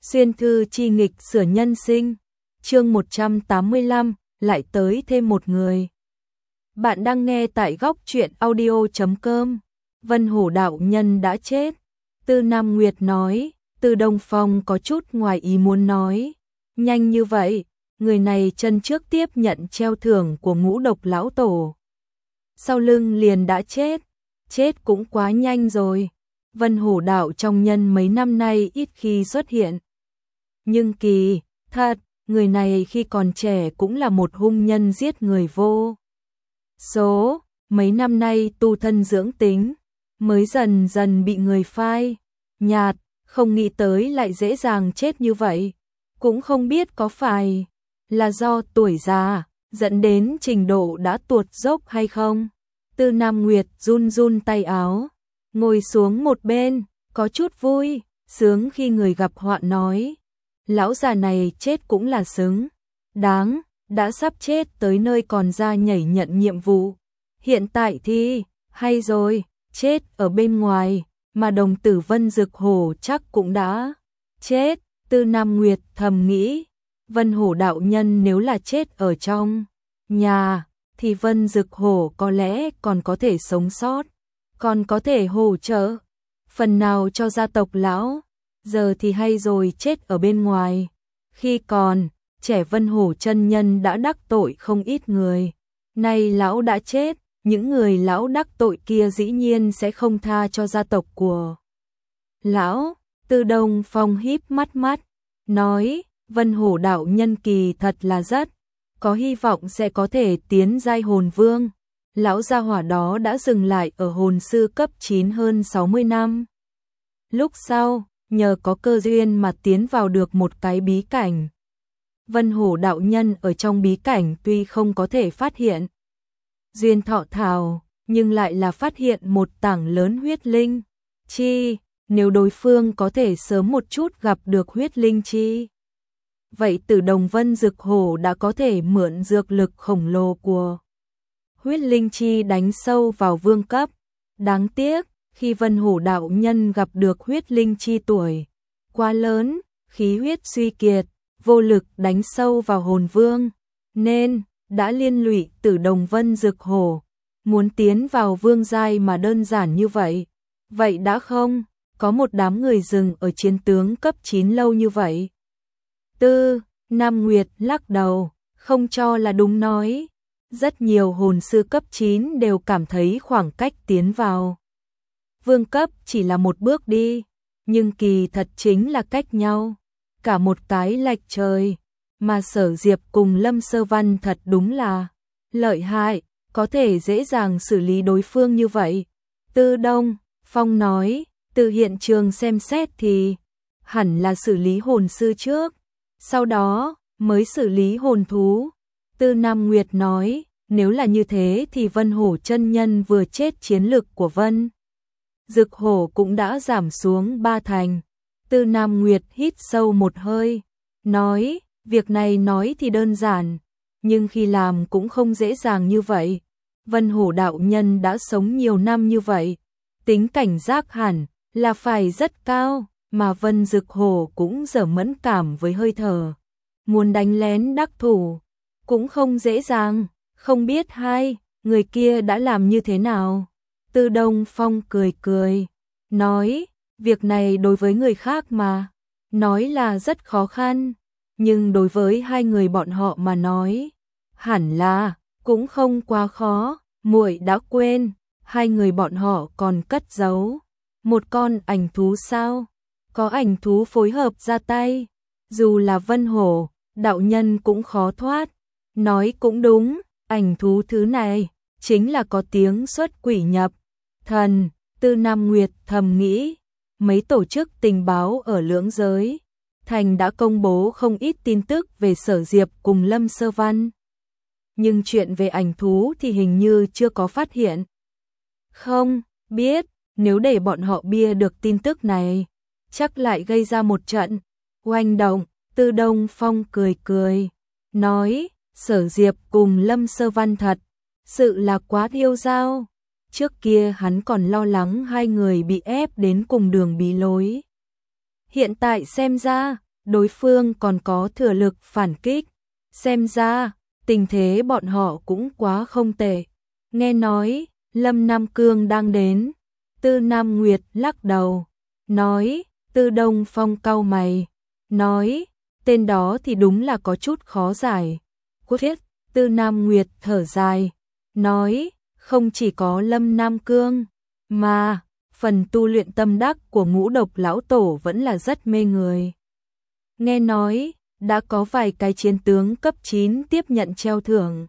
Xuyên thư chi nghịch sửa nhân sinh, chương 185, lại tới thêm một người. Bạn đang nghe tại góc truyện audio.com. Vân Hổ đạo nhân đã chết. Tư Nam Nguyệt nói. Tư Đông Phong có chút ngoài ý muốn nói. Nhanh như vậy, người này chân trước tiếp nhận treo thưởng của Ngũ Độc lão tổ, sau lưng liền đã chết. Chết cũng quá nhanh rồi. Vân Hổ đạo trong nhân mấy năm nay ít khi xuất hiện. Nhưng kỳ thật, người này khi còn trẻ cũng là một hung nhân giết người vô số. Mấy năm nay tu thân dưỡng tính, mới dần dần bị người phai nhạt, không nghĩ tới lại dễ dàng chết như vậy. Cũng không biết có phải là do tuổi già dẫn đến trình độ đã tuột dốc hay không. Tư Nam Nguyệt run run tay áo, ngồi xuống một bên, có chút vui sướng khi người gặp họa nói. Lão già này chết cũng là xứng đáng, đã sắp chết tới nơi còn ra nhảy nhận nhiệm vụ. Hiện tại thì, hay rồi, chết ở bên ngoài, mà đồng tử Vân Dực Hổ chắc cũng đã chết. Tư Nam Nguyệt thầm nghĩ, Vân Hổ đạo nhân nếu là chết ở trong nhà, thì Vân Dực Hổ có lẽ còn có thể sống sót, còn có thể hỗ trợ phần nào cho gia tộc lão. Giờ thì hay rồi, chết ở bên ngoài. Khi còn trẻ Vân Hổ chân nhân đã đắc tội không ít người. Nay lão đã chết, những người lão đắc tội kia dĩ nhiên sẽ không tha cho gia tộc của lão. Tư Đông Phong híp mắt nói, Vân Hổ đạo nhân kỳ thật là rất có hy vọng sẽ có thể tiến giai hồn vương. Lão gia hỏa đó đã dừng lại ở hồn sư cấp 9 hơn 60 năm. Lúc sau, nhờ có cơ duyên mà tiến vào được một cái bí cảnh. Vân Hổ đạo nhân ở trong bí cảnh tuy không có thể phát hiện duyên thọ thảo, nhưng lại là phát hiện một tảng lớn huyết linh chi. Nếu đối phương có thể sớm một chút gặp được huyết linh chi, vậy Tử Đồng Vân Dực Hổ đã có thể mượn dược lực khổng lồ của huyết linh chi đánh sâu vào vương cấp. Đáng tiếc, khi Vân Hổ đạo nhân gặp được huyết linh chi tuổi quá lớn, khí huyết suy kiệt, vô lực đánh sâu vào hồn vương, nên đã liên lụy Tử Đồng Vân Dực Hổ. Muốn tiến vào vương giai mà đơn giản như vậy, vậy đã không có một đám người dừng ở chiến tướng cấp 9 lâu như vậy. Tư Nam Nguyệt lắc đầu, không cho là đúng nói. Rất nhiều hồn sư cấp 9 đều cảm thấy khoảng cách tiến vào vương cấp chỉ là một bước đi, nhưng kỳ thật chính là cách nhau cả một cái lệch trời. Mà Sở Diệp cùng Lâm Sơ Văn thật đúng là lợi hại, có thể dễ dàng xử lý đối phương như vậy. Tư Đông Phong nói, từ hiện trường xem xét thì hẳn là xử lý hồn sư trước, sau đó mới xử lý hồn thú. Tư Nam Nguyệt nói, nếu là như thế thì Vân Hổ chân nhân vừa chết, chiến lực của Vân Dực Hổ cũng đã giảm xuống 3 thành. Tư Nam Nguyệt hít sâu một hơi, nói, việc này nói thì đơn giản, nhưng khi làm cũng không dễ dàng như vậy. Vân Hổ đạo nhân đã sống nhiều năm như vậy, tính cảnh giác hẳn là phải rất cao, mà Vân Dực Hổ cũng giờ mẫn cảm với hơi thở. Muốn đánh lén đắc thủ cũng không dễ dàng, không biết hai người kia đã làm như thế nào. Tư Đông Phong cười, nói, việc này đối với người khác mà nói là rất khó khăn, nhưng đối với hai người bọn họ mà nói, hẳn là cũng không quá khó. Muội đã quên, hai người bọn họ còn cất giấu một con ảnh thú sao? Có ảnh thú phối hợp ra tay, dù là Vân Hổ đạo nhân cũng khó thoát. Nói cũng đúng, ảnh thú thứ này chính là có tiếng xuất quỷ nhập thần. Tư Nam Nguyệt thầm nghĩ, mấy tổ chức tình báo ở lưỡng giới thành đã công bố không ít tin tức về Sở Diệp cùng Lâm Sơ Văn, nhưng chuyện về ảnh thú thì hình như chưa có phát hiện. Không biết, nếu để bọn họ bia được tin tức này, chắc lại gây ra một trận oanh động. Tư Đông Phong cười, nói, Sở Diệp cùng Lâm Sơ Văn thật sự là quá yêu dao. Trước kia hắn còn lo lắng hai người bị ép đến cùng đường bí lối. Hiện tại xem ra, đối phương còn có thừa lực phản kích. Xem ra, tình thế bọn họ cũng quá không tệ. Nghe nói, Lâm Nam Cương đang đến. Tư Nam Nguyệt lắc đầu, nói, Tư Đông Phong cau mày, nói, tên đó thì đúng là có chút khó giải. Quốc thiết, Tư Nam Nguyệt thở dài, nói, không chỉ có Lâm Nam Cương, mà phần tu luyện tâm đắc của Ngũ Độc lão tổ vẫn là rất mê người. Nghe nói, đã có vài cái chiến tướng cấp 9 tiếp nhận treo thưởng.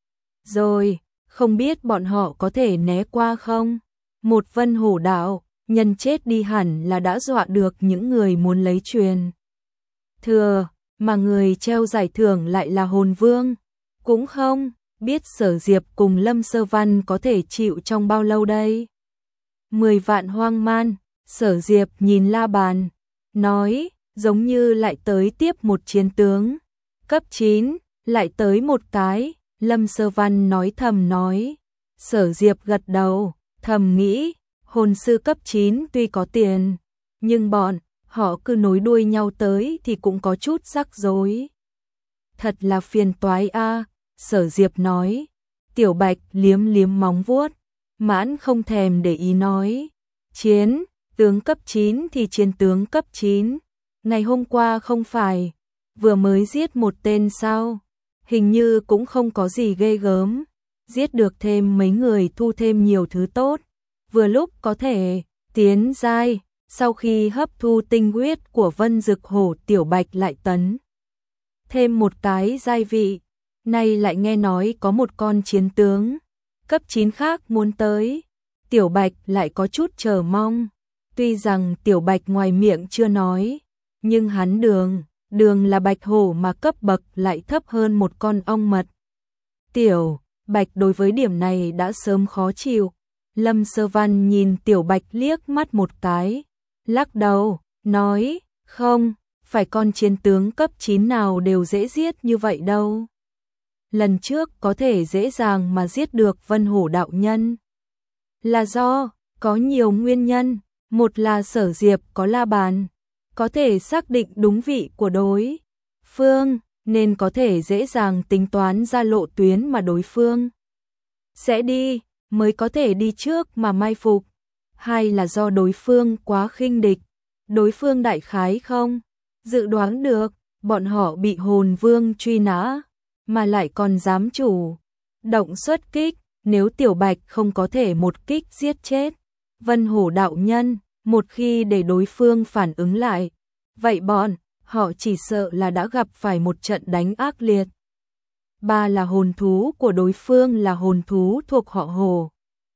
Rồi, không biết bọn họ có thể né qua không? Một Vân Hổ đạo, nhân chết đi hẳn là đã dọa được những người muốn lấy truyền thừa, mà người treo giải thưởng lại là hồn vương. Cũng không biết Sở Diệp cùng Lâm Sơ Văn có thể chịu trong bao lâu đây. 10 vạn hoang man, Sở Diệp nhìn la bàn, nói, giống như lại tới tiếp một chiến tướng. Cấp 9, lại tới một cái, Lâm Sơ Văn nói thầm nói. Sở Diệp gật đầu, thầm nghĩ, hồn sư cấp 9 tuy có tiền, nhưng bọn họ cứ nối đuôi nhau tới thì cũng có chút rắc rối. Thật là phiền toái a, Sở Diệp nói. Tiểu Bạch liếm liếm móng vuốt, mãn không thèm để ý nói. Chiến tướng cấp 9 thì chiến tướng cấp 9. Ngày hôm qua không phải vừa mới giết một tên sao? Hình như cũng không có gì ghê gớm. Giết được thêm mấy người thu thêm nhiều thứ tốt. Vừa lúc có thể tiến giai. Sau khi hấp thu tinh huyết của Vân Dực Hổ, Tiểu Bạch lại tấn thêm một cái giai vị. Nay lại nghe nói có một con chiến tướng cấp 9 khác muốn tới. Tiểu Bạch lại có chút chờ mong. Tuy rằng Tiểu Bạch ngoài miệng chưa nói, nhưng hắn đường là bạch hổ mà cấp bậc lại thấp hơn một con ong mật. Tiểu Bạch đối với điểm này đã sớm khó chịu. Lâm Sơ Văn nhìn Tiểu Bạch liếc mắt một cái, lắc đầu, nói, không, phải con chiến tướng cấp 9 nào đều dễ giết như vậy đâu. Lần trước có thể dễ dàng mà giết được Vân Hổ đạo nhân là do có nhiều nguyên nhân. Một là Sở Diệp có la bàn, có thể xác định đúng vị của đối phương, nên có thể dễ dàng tính toán ra lộ tuyến mà đối phương sẽ đi, mới có thể đi trước mà mai phục. Hai là do đối phương quá khinh địch, đối phương đại khái không dự đoán được bọn họ bị hồn vương truy nã, mà lại còn dám chủ động xuất kích. Nếu Tiểu Bạch không có thể một kích giết chết Vân Hổ đạo nhân, một khi để đối phương phản ứng lại, vậy bọn họ chỉ sợ là đã gặp phải một trận đánh ác liệt. Ba là hồn thú của đối phương là hồn thú thuộc họ Hổ.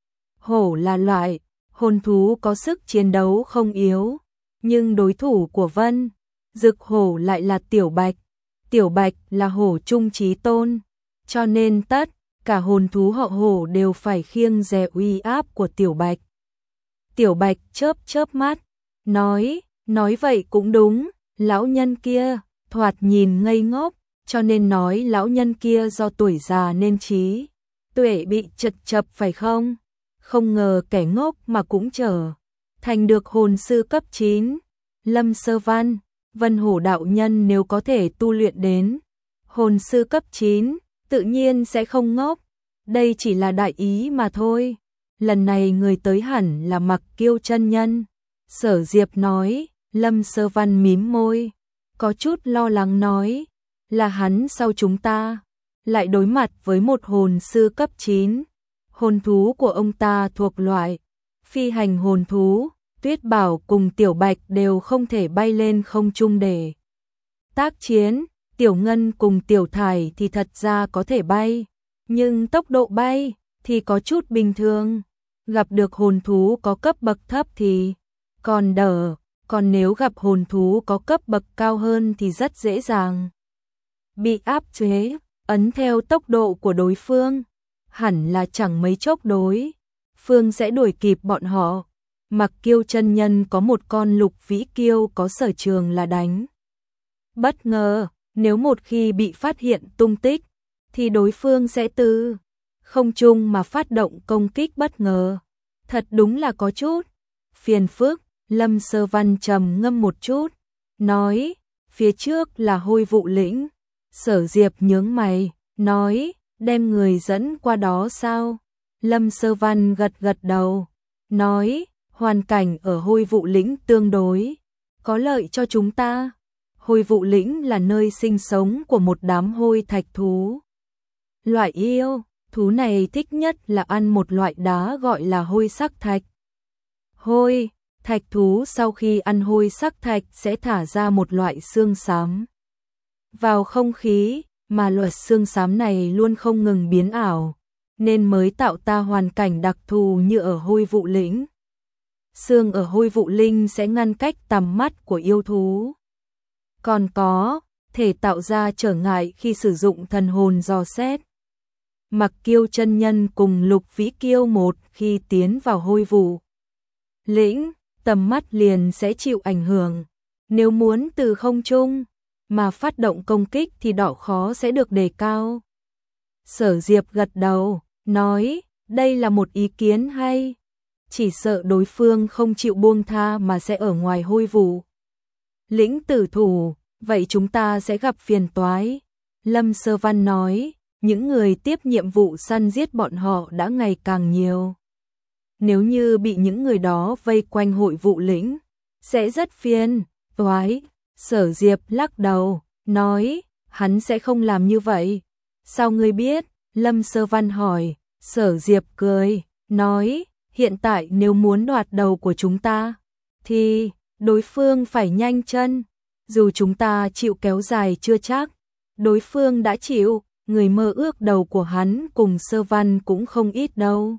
Hổ là loại hồn thú có sức chiến đấu không yếu, nhưng đối thủ của Vân Dực Hổ lại là Tiểu Bạch. Tiểu Bạch là hổ trung chí tôn, cho nên tất cả hồn thú họ Hổ đều phải khiêng dè uy áp của Tiểu Bạch. Tiểu Bạch chớp chớp mắt, nói vậy cũng đúng, lão nhân kia thoạt nhìn ngây ngốc, cho nên nói lão nhân kia do tuổi già nên trí tuệ bị chật chập phải không? Không ngờ kẻ ngốc mà cũng trở thành được hồn sư cấp 9. Lâm Sơ Văn, Vân Hổ đạo nhân nếu có thể tu luyện đến hồn sư cấp 9, tự nhiên sẽ không ngốc. Đây chỉ là đại ý mà thôi. Lần này người tới hẳn là Mặc Kiêu chân nhân. Sở Diệp nói. Lâm Sơ Văn mím môi, có chút lo lắng nói, là hắn sau chúng ta lại đối mặt với một hồn sư cấp 9. Hồn thú của ông ta thuộc loại phi hành hồn thú. Tuyết Bảo cùng Tiểu Bạch đều không thể bay lên không trung để tác chiến. Tiểu Ngân cùng Tiểu Thải thì thật ra có thể bay, nhưng tốc độ bay thì có chút bình thường. Gặp được hồn thú có cấp bậc thấp thì còn đỡ, còn nếu gặp hồn thú có cấp bậc cao hơn thì rất dễ dàng bị áp chế. Ấn theo tốc độ của đối phương, hẳn là chẳng mấy chốc đối phương sẽ đuổi kịp bọn họ. Mặc Kiêu chân nhân có một con Lục Vĩ Kiêu có sở trường là đánh bất ngờ, nếu một khi bị phát hiện tung tích thì đối phương sẽ từ không trung mà phát động công kích bất ngờ. Thật đúng là có chút phiền phức. Lâm Sơ Văn trầm ngâm một chút, nói, phía trước là Hôi Vụ Lĩnh. Sở Diệp nhướng mày, nói, đem người dẫn qua đó sao? Lâm Sơ Văn gật gật đầu, nói, hoàn cảnh ở Hôi Vụ Lĩnh tương đối có lợi cho chúng ta. Hôi Vụ Lĩnh là nơi sinh sống của một đám hôi thạch thú. Loại yêu thú này thích nhất là ăn một loại đá gọi là hôi sắc thạch. Hôi thạch thú sau khi ăn hôi sắc thạch sẽ thả ra một loại xương xám vào không khí, mà loại xương xám này luôn không ngừng biến ảo, nên mới tạo ra hoàn cảnh đặc thù như ở Hôi Vụ Lĩnh. Xương ở Hôi Vụ Linh sẽ ngăn cách tầm mắt của yêu thú. Còn có thể tạo ra trở ngại khi sử dụng thần hồn dò xét. Mặc Kiêu chân nhân cùng Lục Vĩ Kiêu một khi tiến vào Hôi Vụ Lĩnh, tầm mắt liền sẽ chịu ảnh hưởng. Nếu muốn từ không trung mà phát động công kích thì độ khó sẽ được đề cao. Sở Diệp gật đầu, nói, đây là một ý kiến hay. Chỉ sợ đối phương không chịu buông tha mà sẽ ở ngoài Hôi Vụ Lĩnh tử thủ, vậy chúng ta sẽ gặp phiền toái. Lâm Sơ Văn nói, những người tiếp nhiệm vụ săn giết bọn họ đã ngày càng nhiều. Nếu như bị những người đó vây quanh Hôi Vụ Lĩnh, sẽ rất phiền toái. Sở Diệp lắc đầu, nói, hắn sẽ không làm như vậy. Sao ngươi biết? Lâm Sơ Văn hỏi. Sở Diệp cười, nói, hiện tại nếu muốn đoạt đầu của chúng ta, thì đối phương phải nhanh chân. Dù chúng ta chịu kéo dài chưa chắc, đối phương đã chịu, người mơ ước đầu của hắn cùng Sơ Văn cũng không ít đâu.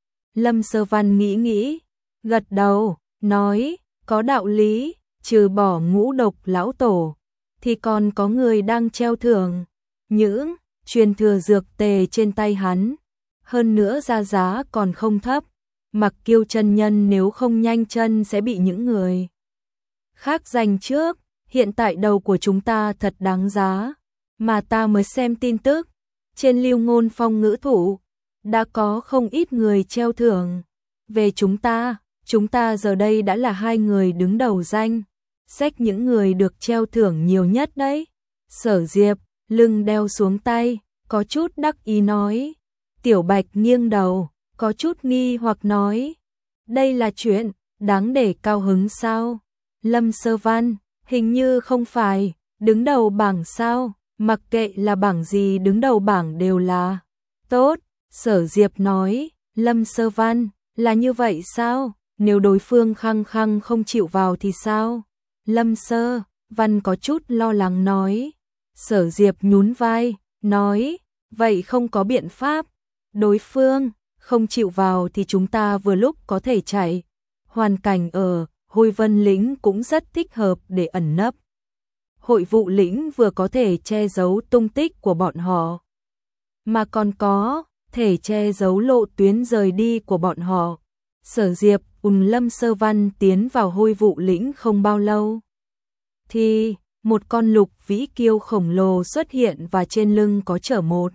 Lâm Sơ Văn nghĩ, gật đầu, nói, có đạo lý, trừ bỏ Ngũ Độc lão tổ, thì còn có người đang treo thưởng những truyền thừa dược tề trên tay hắn. Hơn nữa giá còn không thấp. Mặc Kiêu chân nhân nếu không nhanh chân sẽ bị những người khác giành trước. Hiện tại đầu của chúng ta thật đáng giá. Mà ta mới xem tin tức, trên Lưu Ngôn Phong ngữ thủ, đã có không ít người treo thưởng về chúng ta giờ đây đã là 2 người đứng đầu danh sách những người được treo thưởng nhiều nhất đấy. Sở Diệp, lưng đeo xuống tay, có chút đắc ý nói. Tiểu Bạch nghiêng đầu, có chút nghi hoặc nói. Đây là chuyện đáng để cao hứng sao? Lâm Sơ Văn, hình như không phải, đứng đầu bảng sao? Mặc kệ là bảng gì đứng đầu bảng đều là tốt. Sở Diệp nói, Lâm Sơ Văn, là như vậy sao? Nếu đối phương khăng khăng không chịu vào thì sao? Lâm Sơ Văn có chút lo lắng nói. Sở Diệp nhún vai, nói, vậy không có biện pháp. Đối phương không chịu vào thì chúng ta vừa lúc có thể chạy. Hoàn cảnh ở Hôi Vân Lĩnh cũng rất thích hợp để ẩn nấp. Hôi Vụ Lĩnh vừa có thể che giấu tung tích của bọn họ, mà còn có thể che giấu lộ tuyến rời đi của bọn họ. Sở Diệp cùng Lâm Sơ Văn tiến vào Hôi Vụ Lĩnh không bao lâu, thì một con Lục Vĩ Kiêu khổng lồ xuất hiện và trên lưng có chở một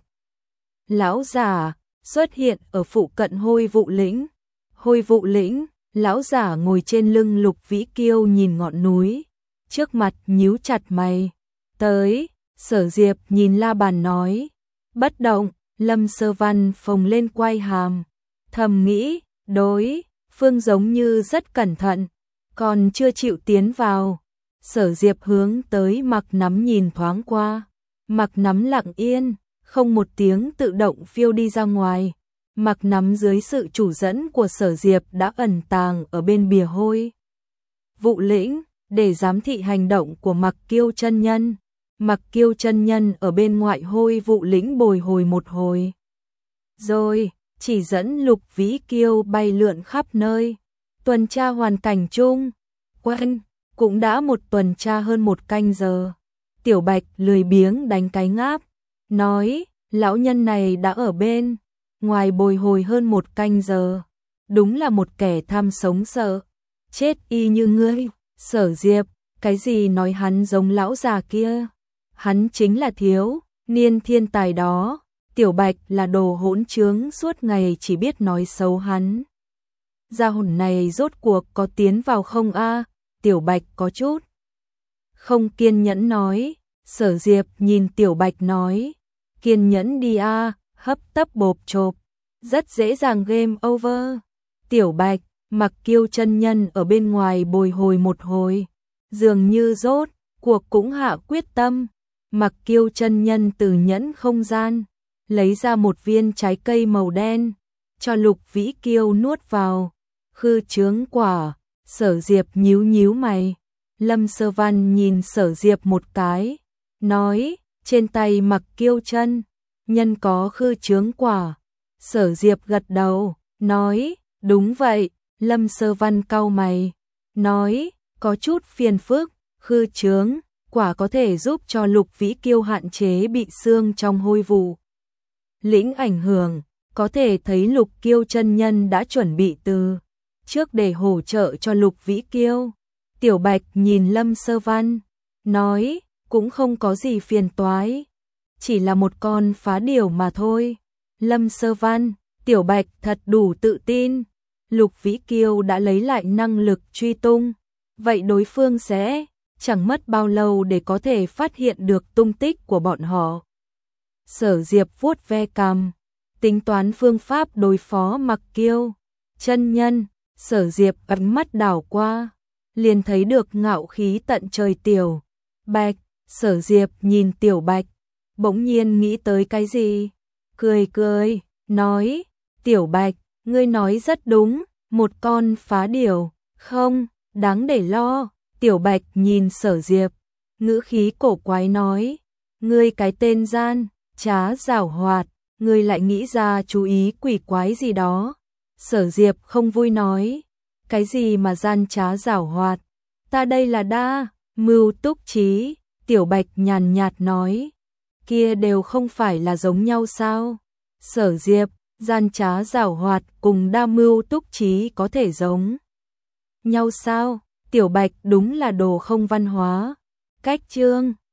lão giả xuất hiện ở phụ cận Hôi Vụ Lĩnh. Hôi Vụ Lĩnh, lão giả ngồi trên lưng Lục Vĩ Kiêu nhìn ngọn núi trước mặt nhíu chặt mày. Tới, Sở Diệp nhìn la bàn nói, bất động. Lâm Sơ Văn phồng lên quai hàm, thầm nghĩ, đối phương giống như rất cẩn thận, còn chưa chịu tiến vào. Sở Diệp hướng tới Mặc Nắm nhìn thoáng qua, Mặc Nắm lặng yên, không một tiếng tự động phiêu đi ra ngoài. Mặc Nắm dưới sự chủ dẫn của Sở Diệp đã ẩn tàng ở bên bìa Hôi Vụ Lĩnh để giám thị hành động của Mặc Kiêu chân nhân. Mặc Kiêu chân nhân ở bên ngoại Hôi Vụ Lĩnh bồi hồi một hồi, rồi chỉ dẫn Lục Vĩ Kiêu bay lượn khắp nơi, tuần tra hoàn cảnh chung. Quen cũng đã một tuần tra hơn 1 canh giờ. Tiểu Bạch lười biếng đánh cái ngáp, nói, lão nhân này đã ở bên ngoài bồi hồi hơn 1 canh giờ, đúng là một kẻ tham sống sợ chết y như ngươi. Sở Diệp, cái gì nói hắn giống lão già kia? Hắn chính là thiếu niên thiên tài đó. Tiểu Bạch là đồ hỗn trướng, suốt ngày chỉ biết nói xấu hắn. Gia hồn này rốt cuộc có tiến vào không a? Tiểu Bạch có chút không kiên nhẫn nói. Sở Diệp nhìn Tiểu Bạch nói, kiên nhẫn đi a, hấp tấp bộp chộp, rất dễ dàng game over. Tiểu Bạch, Mặc Kiêu chân nhân ở bên ngoài bồi hồi một hồi, dường như rốt cuộc cũng hạ quyết tâm. Mặc Kiêu chân nhân từ nhẫn không gian lấy ra một viên trái cây màu đen, cho Lục Vĩ Kiêu nuốt vào. Khư chướng quả. Sở Diệp nhíu nhíu mày. Lâm Sơ Văn nhìn Sở Diệp một cái, nói, trên tay Mặc Kiêu chân nhân có khư chướng quả. Sở Diệp gật đầu, nói, đúng vậy. Lâm Sơ Văn cau mày, nói, có chút phiền phức. Khư chướng quả có thể giúp cho Lục Vĩ Kiêu hạn chế bị xương trong hôi vụ lĩnh ảnh hưởng. Có thể thấy Lục Kiêu chân nhân đã chuẩn bị từ trước để hỗ trợ cho Lục Vĩ Kiêu. Tiểu Bạch nhìn Lâm Sơ Văn, nói, cũng không có gì phiền toái, chỉ là một con phá điểu mà thôi. Lâm Sơ Văn, Tiểu Bạch thật đủ tự tin. Lục Vĩ Kiêu đã lấy lại năng lực truy tung, vậy đối phương sẽ chẳng mất bao lâu để có thể phát hiện được tung tích của bọn họ. Sở Diệp vuốt ve cằm, tính toán phương pháp đối phó Mặc Kiêu chân nhân. Sở Diệp ánh mắt đảo qua, liền thấy được ngạo khí tận trời Tiểu Bạch. Sở Diệp nhìn Tiểu Bạch, bỗng nhiên nghĩ tới cái gì, cười cười, nói, Tiểu Bạch, ngươi nói rất đúng, một con phá điểu, không đáng để lo. Tiểu Bạch nhìn Sở Diệp, ngữ khí cổ quái nói, ngươi cái tên gian trá giảo hoạt, ngươi lại nghĩ ra chú ý quỷ quái gì đó. Sở Diệp không vui nói, cái gì mà gian trá giảo hoạt, ta đây là đa mưu túc trí. Tiểu Bạch nhàn nhạt nói, kia đều không phải là giống nhau sao? Sở Diệp, gian trá giảo hoạt cùng đa mưu túc trí có thể giống nhau sao? Tiểu Bạch đúng là đồ không văn hóa. Cách chương